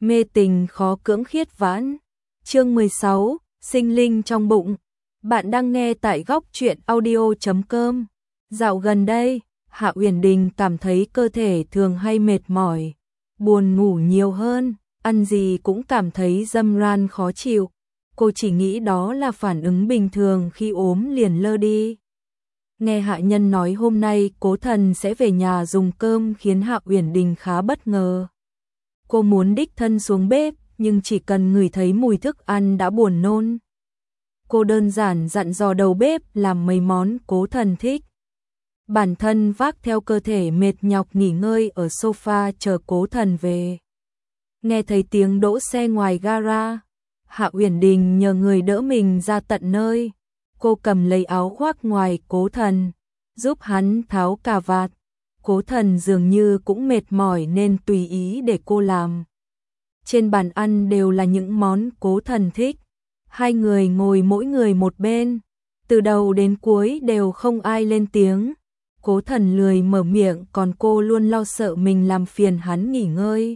Mê tình khó cưỡng khiết vãn. Chương 16, sinh linh trong bụng. Bạn đang nghe tại góc truyện audio.com. Dạo gần đây, Hạ Uyển Đình cảm thấy cơ thể thường hay mệt mỏi, buồn ngủ nhiều hơn, ăn gì cũng cảm thấy râm ran khó chịu. Cô chỉ nghĩ đó là phản ứng bình thường khi ốm liền lơ đi. Nghe hạ nhân nói hôm nay Cố Thần sẽ về nhà dùng cơm khiến Hạ Uyển Đình khá bất ngờ. Cô muốn đích thân xuống bếp, nhưng chỉ cần ngửi thấy mùi thức ăn đã buồn nôn. Cô đơn giản dặn dò đầu bếp làm mấy món Cố Thần thích. Bản thân vác theo cơ thể mệt nhọc nghỉ ngơi ở sofa chờ Cố Thần về. Nghe thấy tiếng đỗ xe ngoài gara, Hạ Uyển Đình nhờ người đỡ mình ra tận nơi. Cô cầm lấy áo khoác ngoài Cố Thần, giúp hắn tháo cà vạt. Cố Thần dường như cũng mệt mỏi nên tùy ý để cô làm. Trên bàn ăn đều là những món Cố Thần thích. Hai người ngồi mỗi người một bên. Từ đầu đến cuối đều không ai lên tiếng. Cố Thần lười mở miệng, còn cô luôn lo sợ mình làm phiền hắn nghỉ ngơi.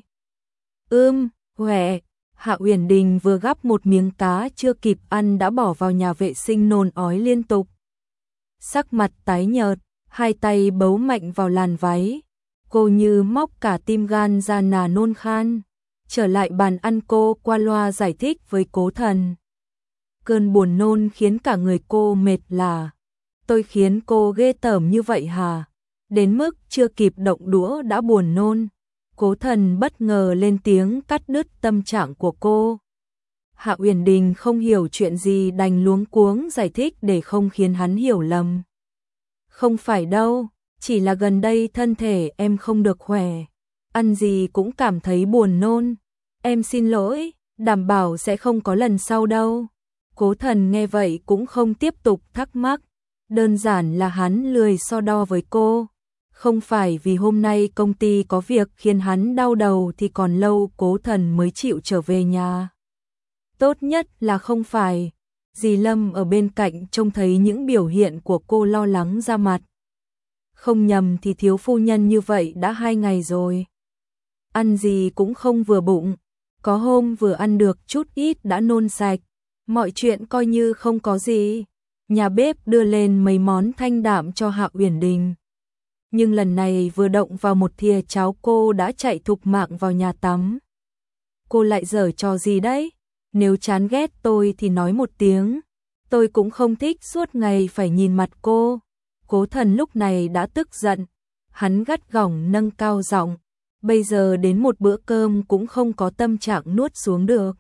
Huệ. Hạ Uyển Đình vừa gắp một miếng cá chưa kịp ăn đã bỏ vào nhà vệ sinh nôn ói liên tục. Sắc mặt tái nhợt, hai tay bấu mạnh vào làn váy. Cô như móc cả tim gan ra nà nôn khan. Trở lại bàn ăn, cô qua loa giải thích với Cố Thần. Cơn buồn nôn khiến cả người cô mệt lả. Tôi khiến cô ghê tởm như vậy hả? Đến mức chưa kịp động đũa đã buồn nôn. Cố Thần bất ngờ lên tiếng cắt đứt tâm trạng của cô. Hạ Uyển Đình không hiểu chuyện gì đành luống cuống giải thích để không khiến hắn hiểu lầm. Không phải đâu, chỉ là gần đây thân thể em không được khỏe. Ăn gì cũng cảm thấy buồn nôn. Em xin lỗi, đảm bảo sẽ không có lần sau đâu. Cố Thần nghe vậy cũng không tiếp tục thắc mắc. Đơn giản là hắn lười so đo với cô. Không phải vì hôm nay công ty có việc khiến hắn đau đầu thì còn lâu Cố Thần mới chịu trở về nhà. Tốt nhất là không phải. Dì Lâm ở bên cạnh trông thấy những biểu hiện của cô lo lắng ra mặt. Không nhầm thì thiếu phu nhân như vậy đã 2 ngày rồi. Ăn gì cũng không vừa bụng. Có hôm vừa ăn được chút ít đã nôn sạch. Mọi chuyện coi như không có gì. Nhà bếp đưa lên mấy món thanh đạm cho Hạ Uyển Đình. Nhưng lần này vừa động vào một thìa cháo cô đã chạy thục mạng vào nhà tắm. Cô lại giở trò gì đấy? Nếu chán ghét tôi thì nói một tiếng. Tôi cũng không thích suốt ngày phải nhìn mặt cô. Cố Thần lúc này đã tức giận. Hắn gắt gỏng nâng cao giọng. Bây giờ đến một bữa cơm cũng không có tâm trạng nuốt xuống được.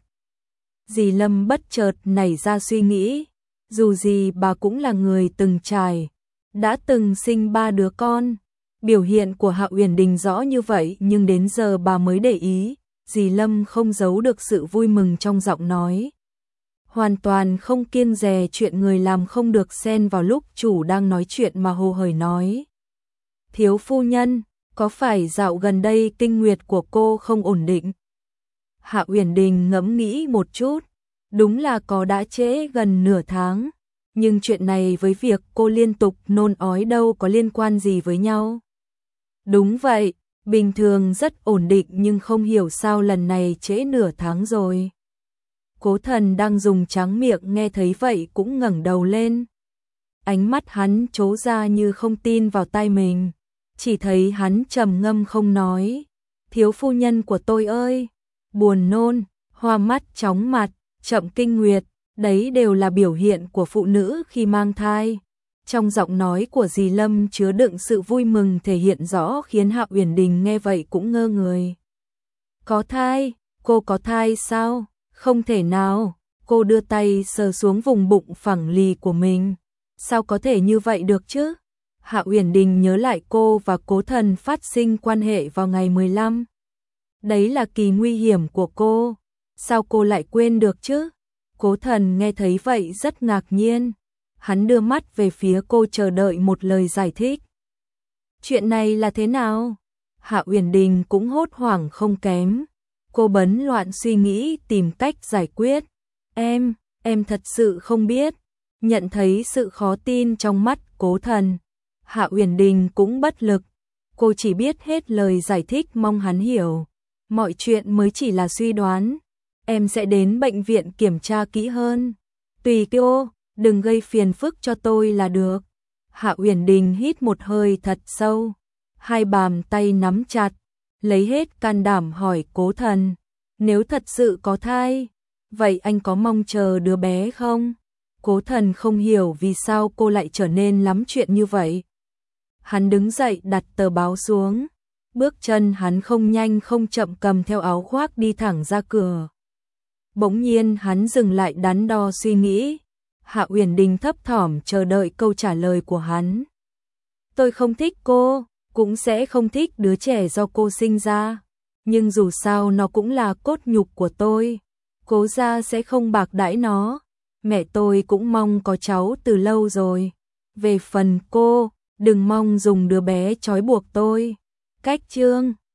Dì Lâm bất chợt nảy ra suy nghĩ. Dù gì bà cũng là người từng trải. Đã từng sinh 3 đứa con. Biểu hiện của Hạ Uyển Đình rõ như vậy nhưng đến giờ bà mới để ý. Dì Lâm không giấu được sự vui mừng trong giọng nói. Hoàn toàn không kiêng dè chuyện người làm không được xen vào lúc chủ đang nói chuyện mà hồ hởi nói. Thiếu phu nhân, có phải dạo gần đây kinh nguyệt của cô không ổn định? Hạ Uyển Đình ngẫm nghĩ một chút. Đúng là có đã trễ gần nửa tháng. Nhưng chuyện này với việc cô liên tục nôn ói đâu có liên quan gì với nhau. Đúng vậy, bình thường rất ổn định nhưng không hiểu sao lần này trễ nửa tháng rồi. Cố Thần đang dùng tráng miệng nghe thấy vậy cũng ngẩng đầu lên. Ánh mắt hắn trố ra như không tin vào tai mình. Chỉ thấy hắn trầm ngâm không nói. Thiếu phu nhân của tôi ơi, buồn nôn, hoa mắt chóng mặt, chậm kinh nguyệt, đấy đều là biểu hiện của phụ nữ khi mang thai. Trong giọng nói của dì Lâm chứa đựng sự vui mừng thể hiện rõ khiến Hạ Uyển Đình nghe vậy cũng ngơ người. Có thai? Cô có thai sao? Không thể nào. Cô đưa tay sờ xuống vùng bụng phẳng lì của mình. Sao có thể như vậy được chứ? Hạ Uyển Đình nhớ lại cô và Cố Thần phát sinh quan hệ vào ngày 15. Đấy là kỳ nguy hiểm của cô. Sao cô lại quên được chứ? Cố Thần nghe thấy vậy rất ngạc nhiên. Hắn đưa mắt về phía cô chờ đợi một lời giải thích. Chuyện này là thế nào? Hạ Uyển Đình cũng hốt hoảng không kém. Cô bấn loạn suy nghĩ tìm cách giải quyết. Em thật sự không biết. Nhận thấy sự khó tin trong mắt Cố Thần. Hạ Uyển Đình cũng bất lực. Cô chỉ biết hết lời giải thích mong hắn hiểu. mọi chuyện mới chỉ là suy đoán. Em sẽ đến bệnh viện kiểm tra kỹ hơn. Tùy cô, đừng gây phiền phức cho tôi là được. Hạ Uyển Đình hít một hơi thật sâu, hai bàn tay nắm chặt, lấy hết can đảm hỏi Cố Thần, nếu thật sự có thai, vậy anh có mong chờ đứa bé không? Cố Thần không hiểu vì sao cô lại trở nên lắm chuyện như vậy. Hắn đứng dậy đặt tờ báo xuống, bước chân hắn không nhanh không chậm cầm theo áo khoác đi thẳng ra cửa. Bỗng nhiên hắn dừng lại đắn đo suy nghĩ. Hạ Uyển Đình thấp thỏm chờ đợi câu trả lời của hắn. Tôi không thích cô, cũng sẽ không thích đứa trẻ do cô sinh ra, nhưng dù sao nó cũng là cốt nhục của tôi. Cố gia sẽ không bạc đãi nó. Mẹ tôi cũng mong có cháu từ lâu rồi. Về phần cô, đừng mong dùng đứa bé trói buộc tôi. Cách chương